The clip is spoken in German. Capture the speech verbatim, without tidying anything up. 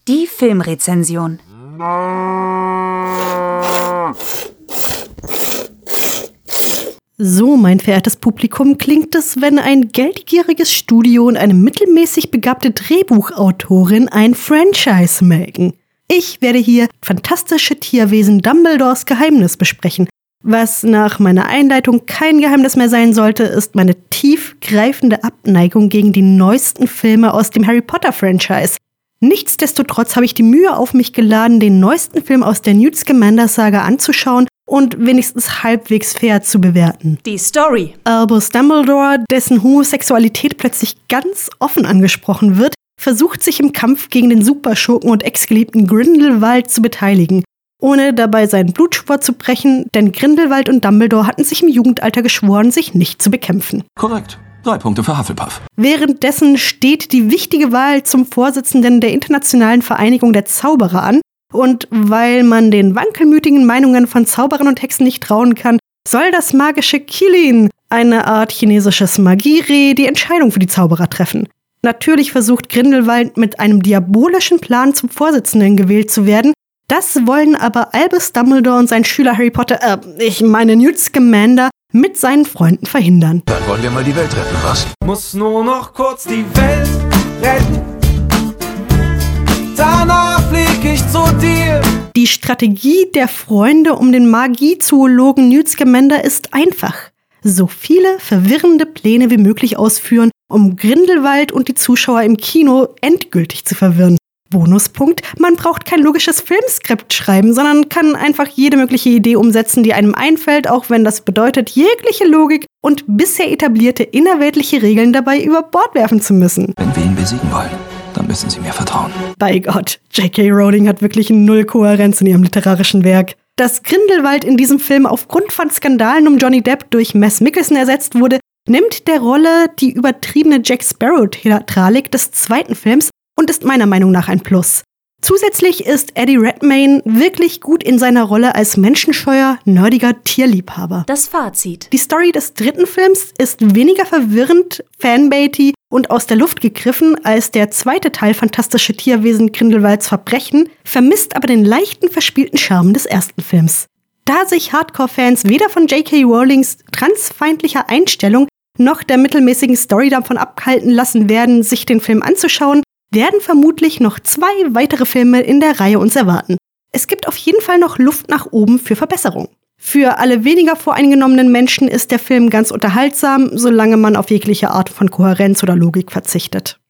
Die Filmrezension. So, mein verehrtes Publikum, klingt es, wenn ein geldgieriges Studio und eine mittelmäßig begabte Drehbuchautorin ein Franchise melken. Ich werde hier fantastische Tierwesen Dumbledores Geheimnis besprechen. Was nach meiner Einleitung kein Geheimnis mehr sein sollte, ist meine tiefgreifende Abneigung gegen die neuesten Filme aus dem Harry Potter-Franchise. Nichtsdestotrotz habe ich die Mühe auf mich geladen, den neuesten Film aus der Newt Scamander-Saga anzuschauen und wenigstens halbwegs fair zu bewerten. Die Story. Albus Dumbledore, dessen Homosexualität plötzlich ganz offen angesprochen wird, versucht sich im Kampf gegen den Superschurken und Ex-Geliebten Grindelwald zu beteiligen, ohne dabei seinen Blutsport zu brechen, denn Grindelwald und Dumbledore hatten sich im Jugendalter geschworen, sich nicht zu bekämpfen. Korrekt. Drei Punkte für Hufflepuff. Währenddessen steht die wichtige Wahl zum Vorsitzenden der Internationalen Vereinigung der Zauberer an, und weil man den wankelmütigen Meinungen von Zauberern und Hexen nicht trauen kann, soll das magische Qilin, eine Art chinesisches Magiereh, die Entscheidung für die Zauberer treffen. Natürlich versucht Grindelwald mit einem diabolischen Plan zum Vorsitzenden gewählt zu werden. Das wollen aber Albus Dumbledore und sein Schüler Harry Potter, äh, ich meine Newt Scamander, mit seinen Freunden verhindern. Dann wollen wir mal die Welt retten, was? Muss nur noch kurz die Welt retten. Danach flieg ich zu dir. Die Strategie der Freunde um den Magiezoologen Newt Scamander ist einfach. So viele verwirrende Pläne wie möglich ausführen, um Grindelwald und die Zuschauer im Kino endgültig zu verwirren. Bonuspunkt, man braucht kein logisches Filmskript schreiben, sondern kann einfach jede mögliche Idee umsetzen, die einem einfällt, auch wenn das bedeutet, jegliche Logik und bisher etablierte innerweltliche Regeln dabei über Bord werfen zu müssen. Wenn wir ihn besiegen wollen, dann müssen Sie mir vertrauen. Bei Gott, J K Rowling hat wirklich null Kohärenz in ihrem literarischen Werk. Dass Grindelwald in diesem Film aufgrund von Skandalen um Johnny Depp durch Mads Mikkelsen ersetzt wurde, nimmt der Rolle die übertriebene Jack Sparrow-Theatralik des zweiten Films und ist meiner Meinung nach ein Plus. Zusätzlich ist Eddie Redmayne wirklich gut in seiner Rolle als menschenscheuer, nerdiger Tierliebhaber. Das Fazit. Die Story des dritten Films ist weniger verwirrend, fanbaity und aus der Luft gegriffen als der zweite Teil Fantastische Tierwesen Grindelwalds Verbrechen, vermisst aber den leichten, verspielten Charme des ersten Films. Da sich Hardcore-Fans weder von J K Rowlings transfeindlicher Einstellung noch der mittelmäßigen Story davon abhalten lassen werden, sich den Film anzuschauen, werden vermutlich noch zwei weitere Filme in der Reihe uns erwarten. Es gibt auf jeden Fall noch Luft nach oben für Verbesserung. Für alle weniger voreingenommenen Menschen ist der Film ganz unterhaltsam, solange man auf jegliche Art von Kohärenz oder Logik verzichtet.